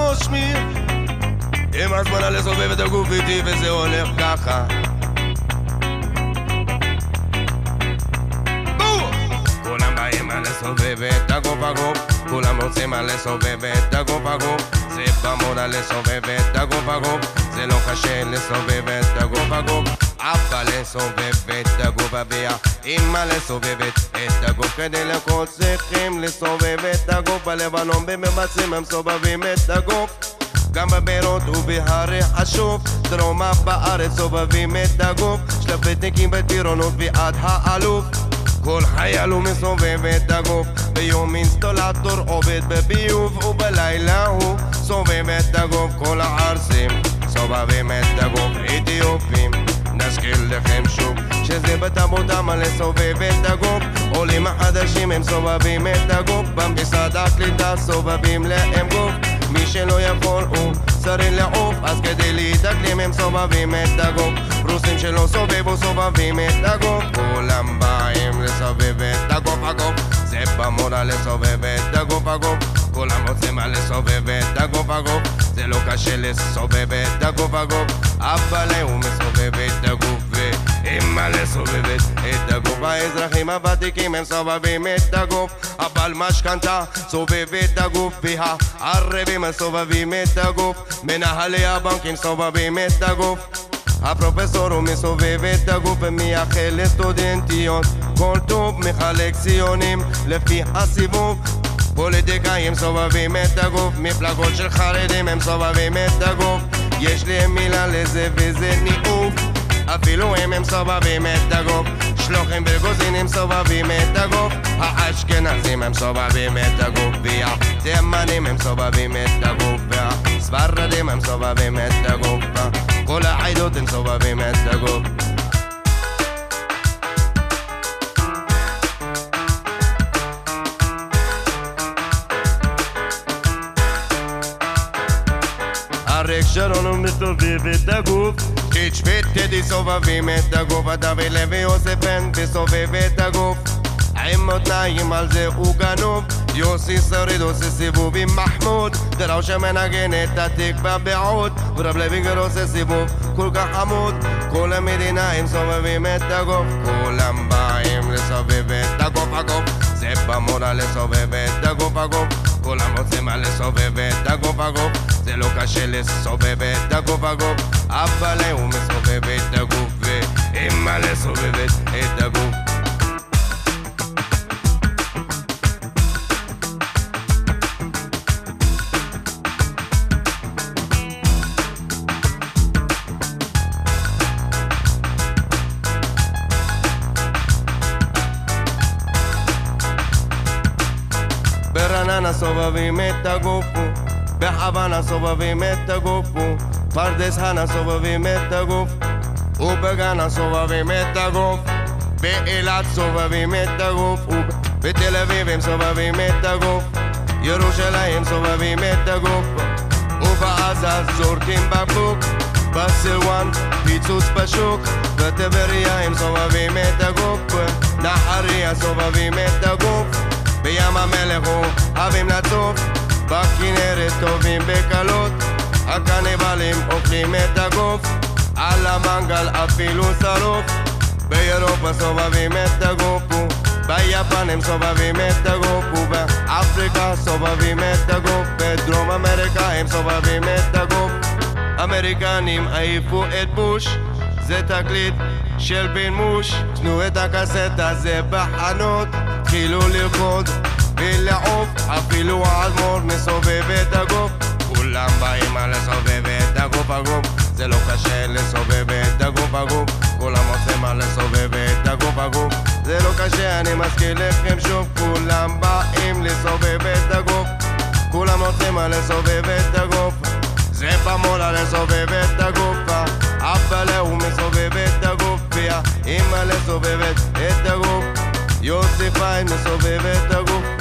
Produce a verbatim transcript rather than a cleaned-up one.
נושמים. עם הזמן על לסובב את הגוף איתי וזה הולך ככה. כולם באים על לסובב את הגוף הגוף, כולם רוצים על לסובב את הגוף הגוף. זה במודה לסובב את הגוף הגוף, זה לא קשה לסובב את הגוף הגוף. אבא לסובב את הגוף אביה, אמא לסובבת את הגוף. כדי לכל צריכים לסובב את הגוף. בלבנון במבצעים הם סובבים את הגוף, גם בבירות ובהרי השוף. דרומה בארץ סובבים את הגוף, שלפתניקים בטירונות ועד האלוף. כל חייל הוא מסובב את הגוף, ביום אינסטולטור עובד בביוב, ובלילה הוא סובב את הגוף. כל הערסים סובבים את הגוף, אתיופים נזכיר לכם שוב שזה בתרבותם על לסובב את הגוף. עולים החדשים הם סובבים את הגוף, במשרד הקליטה סובבים להם גוף. מי שלא יכול הוא צריך לעוף, אז כדי להתאקלם הם סובבים את הגוף. רוסים שלא סובבו סובבים את הגוף, כולם באים לסובב את הגוף הגוף. זה במודה לסובב את הגוף הגוף, כולם רוצים על לסובב את הגוף הגוף. זה לא קשה לסובב את הגוף הגוף. אבל הוא מסובב את הגוף ואמא לסובבת את הגוף. האזרחים הוותיקים הם סובבים את הגוף, אבל משכנתה סובב את הגוף, והערבים סובבים את הגוף, מנהלי הבנקים סובבים את הגוף. הפרופסור הוא מסובב את הגוף ומייחל לסטודנטיות כל טוב, מחלק ציונים לפי הסיבוב. פוליטיקאים סובבים את הגוף, מפלגות של חרדים הם סובבים את הגוף. יש להם מילה לזה וזה ניאוף, אפילו הם הם סובבים את הגוף. שלוחים וגוזינים סובבים את הגוף, האשכנזים הם סובבים את הגוף, והתימנים הם סובבים את הגוף, והספרדים הם סובבים את הגוף. כל העדות הם סובבים את הגוף. אריק שרון הוא מסובב את הגוף, קיץ' וטדי סובבים את הגוף, דוד לוי יוסף הנדי סובב את הגוף. עם מותניים על זה הוא גנוב, יוסי שריד עושה סיבוב עם מחמוד, דראושה מנגן את התקווה בעוד, ורב לוינגר עושה סיבוב כל כך חמוד. כל המדינה הם סובבים את הגוף, כולם באים לסובב את הגוף הגוף. זה במודה לסובב את הגוף הגוף, כולם רוצים על לסובב את הגוף הגוף. זה לא קשה לסובב את הגוף הגוף, אבל הוא מסובב את הגוף ואמא לסובבת את הגוף. ברעננה סובבים את הגוף, בחוואנה סובבים את הגוף, פרדס חנה סובבים את הגוף, ובגנה סובבים את הגוף, באילת סובבים את הגוף, בתל אביב הם סובבים את הגוף, ירושלים סובבים את הגוף, ובעזה זורקים בקבוק, בסילואן פיצוץ בשוק, בטבריה הם סובבים את הגוף, נחריה סובבים את הגוף, בים המלך אוהבים לצוף, בכנרת טובים בקלות, הקניבלים אוכלים את הגוף, על המנגל אפילו שרוף. באירופה סובבים את הגוף, ביפן הם סובבים את הגוף, ובאפריקה סובבים את הגוף, בדרום אמריקה הם סובבים את הגוף. אמריקנים העיפו את בוש, זה תקליט של בן מוש. תנו את הקסטה זה בחנות, תחילו לרקוד ולעוף, אפילו האדמו"ר מסובב את הגוף. כולם באים על לסובב את הגוף הגוף, זה לא קשה לסובב את הגוף הגוף. כולם רוצים על לסובב את הגוף הגוף, זה לא קשה, אני מזכיר לכם שוב. כולם באים לסובב את הגוף, כולם רוצים על לסובב את הגוף. זה במודה לסובב את הגוף, אבל הוא מסובב את הגוף, והאמא לסובבת את הגוף, יוסי פיין מסובב את הגוף.